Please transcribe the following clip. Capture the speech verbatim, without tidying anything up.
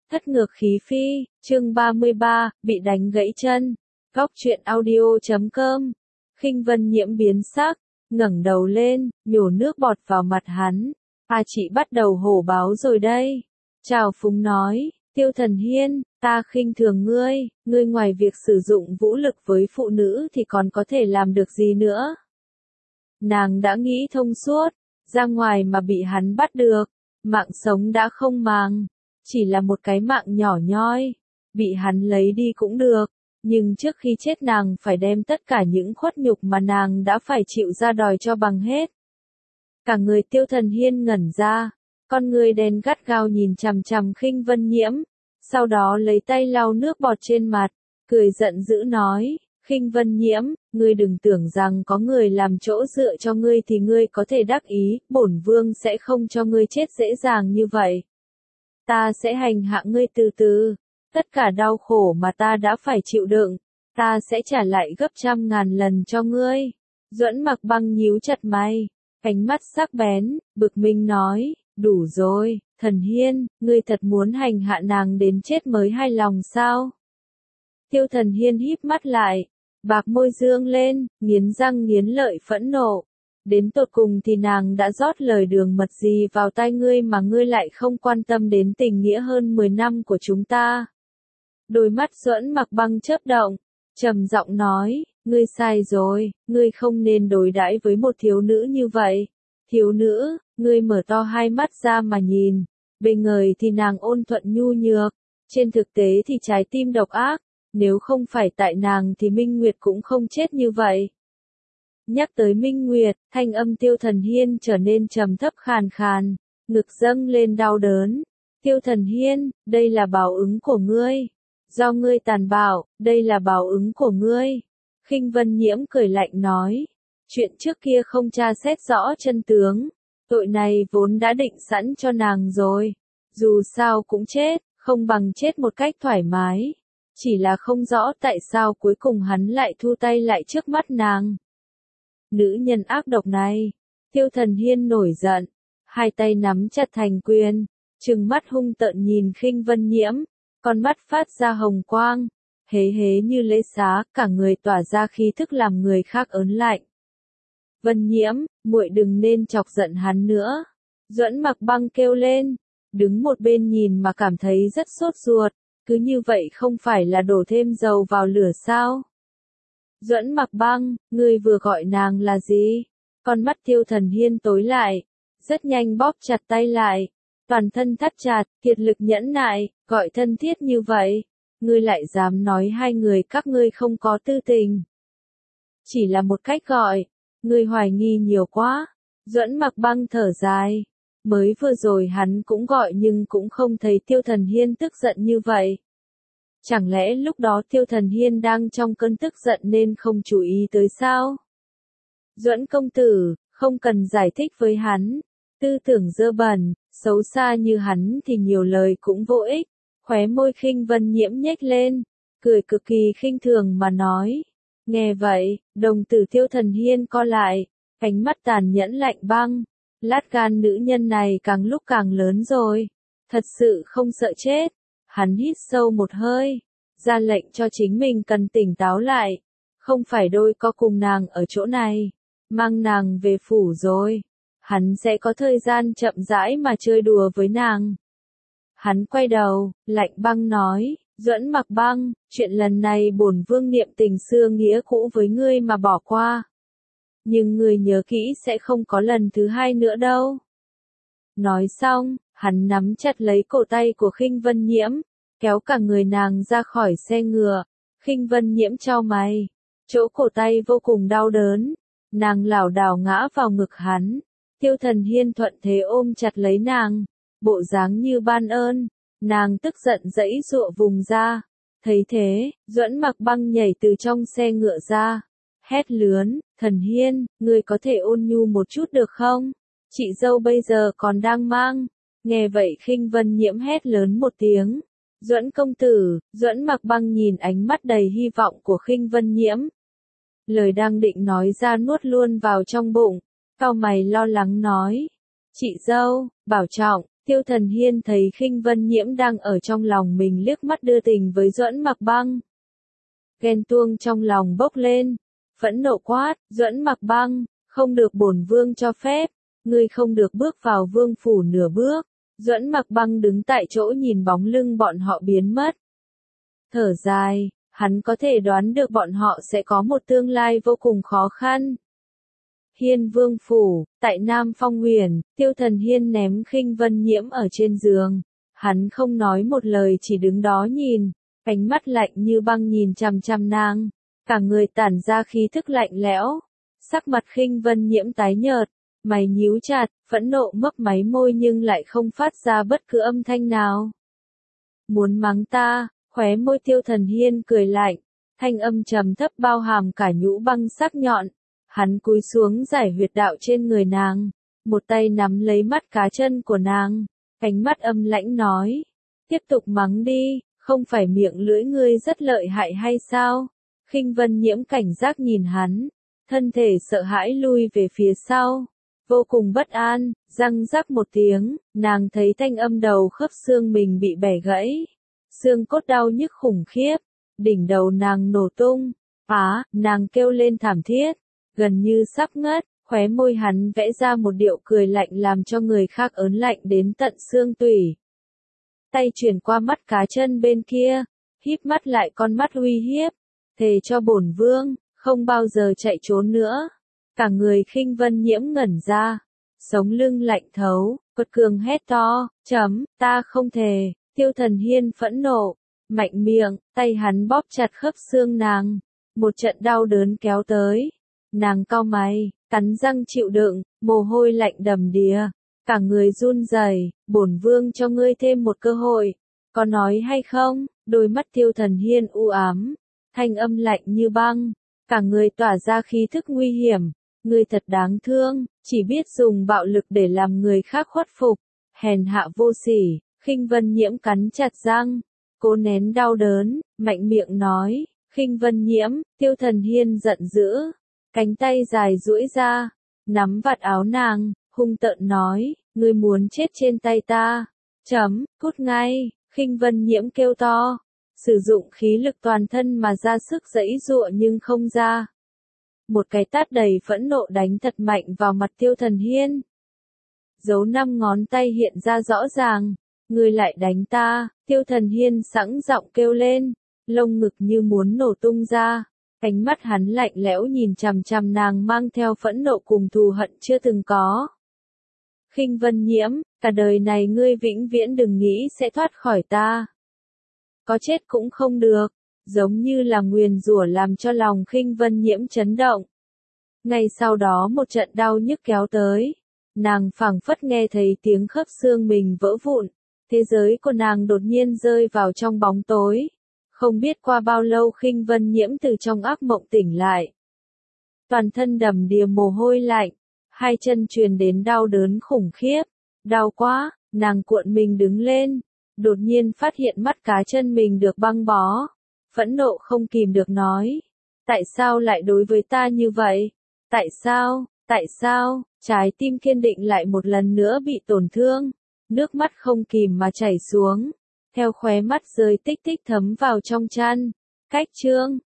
Thất ngược khí phi, chương ba mươi ba, bị đánh gãy chân. Góc truyện audio chấm com. Khinh Vân Nhiễm biến sắc, ngẩng đầu lên, nhổ nước bọt vào mặt hắn. À, chị bắt đầu hổ báo rồi đây. Trào phúng nói, Tiêu Thần Hiên, ta khinh thường ngươi, ngươi ngoài việc sử dụng vũ lực với phụ nữ thì còn có thể làm được gì nữa. Nàng đã nghĩ thông suốt, ra ngoài mà bị hắn bắt được, mạng sống đã không màng. Chỉ là một cái mạng nhỏ nhoi, bị hắn lấy đi cũng được, nhưng trước khi chết nàng phải đem tất cả những khuất nhục mà nàng đã phải chịu ra đòi cho bằng hết. Cả người Tiêu Thần Hiên ngẩn ra, con người đen gắt gao nhìn chằm chằm Khinh Vân Nhiễm, sau đó lấy tay lau nước bọt trên mặt, cười giận dữ nói, Khinh Vân Nhiễm, ngươi đừng tưởng rằng có người làm chỗ dựa cho ngươi thì ngươi có thể đắc ý, bổn vương sẽ không cho ngươi chết dễ dàng như vậy. Ta sẽ hành hạ ngươi từ từ, tất cả đau khổ mà ta đã phải chịu đựng, ta sẽ trả lại gấp trăm ngàn lần cho ngươi. Duẫn Mặc Băng nhíu chặt mày, ánh mắt sắc bén, bực mình nói, đủ rồi, Thần Hiên, ngươi thật muốn hành hạ nàng đến chết mới hài lòng sao? Tiêu Thần Hiên híp mắt lại, bạc môi dương lên, nghiến răng nghiến lợi phẫn nộ. Đến tột cùng thì nàng đã rót lời đường mật gì vào tai ngươi mà ngươi lại không quan tâm đến tình nghĩa hơn mười năm của chúng ta. Đôi mắt Duẫn Mặc Băng chớp động, trầm giọng nói, ngươi sai rồi, ngươi không nên đối đãi với một thiếu nữ như vậy. Thiếu nữ, ngươi mở to hai mắt ra mà nhìn, bề người thì nàng ôn thuận nhu nhược, trên thực tế thì trái tim độc ác, nếu không phải tại nàng thì Minh Nguyệt cũng không chết như vậy. Nhắc tới Minh Nguyệt, thanh âm Tiêu Thần Hiên trở nên trầm thấp khàn khàn, ngực dâng lên đau đớn. Tiêu Thần Hiên, đây là báo ứng của ngươi. Do ngươi tàn bạo, đây là báo ứng của ngươi. Khinh Vân Nhiễm cười lạnh nói, chuyện trước kia không tra xét rõ chân tướng, tội này vốn đã định sẵn cho nàng rồi. Dù sao cũng chết, không bằng chết một cách thoải mái. Chỉ là không rõ tại sao cuối cùng hắn lại thu tay lại trước mắt nàng. Nữ nhân ác độc này. Tiêu Thần Hiên nổi giận, hai tay nắm chặt thành quyền, trừng mắt hung tợn nhìn Khinh Vân Nhiễm, con mắt phát ra hồng quang, hế hế như lễ xá, cả người tỏa ra khí thức làm người khác ớn lạnh. Vân Nhiễm, muội đừng nên chọc giận hắn nữa. Duẫn Mặc Băng kêu lên, đứng một bên nhìn mà cảm thấy rất sốt ruột, cứ như vậy không phải là đổ thêm dầu vào lửa sao? Duẫn Mặc Băng, ngươi vừa gọi nàng là gì? Con mắt Tiêu Thần Hiên tối lại, rất nhanh bóp chặt tay lại, toàn thân thắt chặt, kiệt lực nhẫn nại, gọi thân thiết như vậy, ngươi lại dám nói hai người các ngươi không có tư tình. Chỉ là một cách gọi, ngươi hoài nghi nhiều quá. Duẫn Mặc Băng thở dài, mới vừa rồi hắn cũng gọi nhưng cũng không thấy Tiêu Thần Hiên tức giận như vậy. Chẳng lẽ lúc đó Tiêu Thần Hiên đang trong cơn tức giận nên không chú ý tới sao? Duẫn công tử, không cần giải thích với hắn, tư tưởng dơ bẩn, xấu xa như hắn thì nhiều lời cũng vô ích. Khóe môi Khinh Vân Nhiễm nhếch lên, cười cực kỳ khinh thường mà nói. Nghe vậy, đồng tử Tiêu Thần Hiên co lại, ánh mắt tàn nhẫn lạnh băng. Lát gan nữ nhân này càng lúc càng lớn rồi, thật sự không sợ chết. Hắn hít sâu một hơi, ra lệnh cho chính mình cần tỉnh táo lại, không phải đôi co cùng nàng ở chỗ này, mang nàng về phủ rồi, hắn sẽ có thời gian chậm rãi mà chơi đùa với nàng. Hắn quay đầu, lạnh băng nói, Duẫn Mặc Băng, chuyện lần này bổn vương niệm tình xưa nghĩa cũ với ngươi mà bỏ qua. Nhưng ngươi nhớ kỹ sẽ không có lần thứ hai nữa đâu. Nói xong, hắn nắm chặt lấy cổ tay của Khinh Vân Nhiễm, kéo cả người nàng ra khỏi xe ngựa. Khinh Vân Nhiễm chau mày, chỗ cổ tay vô cùng đau đớn, nàng lảo đảo ngã vào ngực hắn. Tiêu Thần Hiên thuận thế ôm chặt lấy nàng, bộ dáng như ban ơn. Nàng tức giận giãy giụa vùng ra. Thấy thế, Duẫn Mặc Băng nhảy từ trong xe ngựa ra, hét lớn, Thần Hiên, ngươi có thể ôn nhu một chút được không? Chị dâu bây giờ còn đang mang. Nghe vậy Khinh Vân Nhiễm hét lớn một tiếng. Duẫn công tử. Duẫn Mặc Băng nhìn ánh mắt đầy hy vọng của Khinh Vân Nhiễm. Lời đang định nói ra nuốt luôn vào trong bụng, cau mày lo lắng nói. Chị dâu, bảo trọng. Tiêu Thần Hiên thấy Khinh Vân Nhiễm đang ở trong lòng mình liếc mắt đưa tình với Duẫn Mặc Băng. Ghen tuông trong lòng bốc lên, phẫn nộ quát, Duẫn Mặc Băng, không được bổn vương cho phép, ngươi không được bước vào vương phủ nửa bước. Duẫn Mặc Băng đứng tại chỗ nhìn bóng lưng bọn họ biến mất. Thở dài, hắn có thể đoán được bọn họ sẽ có một tương lai vô cùng khó khăn. Hiên Vương phủ, tại Nam Phong Huyền, Tiêu Thần Hiên ném Khinh Vân Nhiễm ở trên giường. Hắn không nói một lời chỉ đứng đó nhìn, ánh mắt lạnh như băng nhìn chằm chằm nàng, cả người tản ra khí thức lạnh lẽo. Sắc mặt Khinh Vân Nhiễm tái nhợt, mày nhíu chặt, phẫn nộ mấp máy môi nhưng lại không phát ra bất cứ âm thanh nào. Muốn mắng ta? Khóe môi Tiêu Thần Hiên cười lạnh, thanh âm trầm thấp bao hàm cả nhũ băng sắc nhọn. Hắn cúi xuống giải huyệt đạo trên người nàng, một tay nắm lấy mắt cá chân của nàng, ánh mắt âm lãnh nói, tiếp tục mắng đi, không phải miệng lưỡi ngươi rất lợi hại hay sao? Khinh Vân Nhiễm cảnh giác nhìn hắn, thân thể sợ hãi lui về phía sau, vô cùng bất an, răng rắc một tiếng, nàng thấy thanh âm đầu khớp xương mình bị bẻ gãy, xương cốt đau nhức khủng khiếp, đỉnh đầu nàng nổ tung, á, nàng kêu lên thảm thiết. Gần như sắp ngất, khóe môi hắn vẽ ra một điệu cười lạnh làm cho người khác ớn lạnh đến tận xương tủy. Tay chuyển qua mắt cá chân bên kia, híp mắt lại con mắt uy hiếp, thề cho bổn vương, không bao giờ chạy trốn nữa. Cả người Khinh Vân Nhiễm ngẩn ra, sống lưng lạnh thấu, quật cường hét to, chấm, ta không thề. Tiêu Thần Hiên phẫn nộ, mạnh miệng, tay hắn bóp chặt khớp xương nàng, một trận đau đớn kéo tới. Nàng cau mày, cắn răng chịu đựng, mồ hôi lạnh đầm đìa, cả người run rẩy, bổn vương cho ngươi thêm một cơ hội, có nói hay không? Đôi mắt Tiêu Thần Hiên u ám, thanh âm lạnh như băng, cả người tỏa ra khí thức nguy hiểm, ngươi thật đáng thương, chỉ biết dùng bạo lực để làm người khác khuất phục, hèn hạ vô sỉ. Khinh Vân Nhiễm cắn chặt răng, cố nén đau đớn, mạnh miệng nói, Khinh Vân Nhiễm. Tiêu Thần Hiên giận dữ, cánh tay dài duỗi ra, nắm vạt áo nàng, hung tợn nói, ngươi muốn chết trên tay ta, chấm, cút ngay. Khinh Vân Nhiễm kêu to, sử dụng khí lực toàn thân mà ra sức giãy giụa nhưng không ra. Một cái tát đầy phẫn nộ đánh thật mạnh vào mặt Tiêu Thần Hiên. Dấu năm ngón tay hiện ra rõ ràng, ngươi lại đánh ta. Tiêu Thần Hiên sẵn giọng kêu lên, lông ngực như muốn nổ tung ra. Ánh mắt hắn lạnh lẽo nhìn chằm chằm nàng mang theo phẫn nộ cùng thù hận chưa từng có. Khinh Vân Nhiễm, cả đời này ngươi vĩnh viễn đừng nghĩ sẽ thoát khỏi ta. Có chết cũng không được, giống như là nguyền rủa làm cho lòng Khinh Vân Nhiễm chấn động. Ngay sau đó một trận đau nhức kéo tới, nàng phảng phất nghe thấy tiếng khớp xương mình vỡ vụn, thế giới của nàng đột nhiên rơi vào trong bóng tối. Không biết qua bao lâu Khinh Vân Nhiễm từ trong ác mộng tỉnh lại. Toàn thân đầm đìa mồ hôi lạnh, hai chân truyền đến đau đớn khủng khiếp. Đau quá, nàng cuộn mình đứng lên, đột nhiên phát hiện mắt cá chân mình được băng bó. Phẫn nộ không kìm được nói, tại sao lại đối với ta như vậy? Tại sao, tại sao? Trái tim kiên định lại một lần nữa bị tổn thương, nước mắt không kìm mà chảy xuống. Theo khóe mắt rơi tích tích thấm vào trong chăn. Cách chương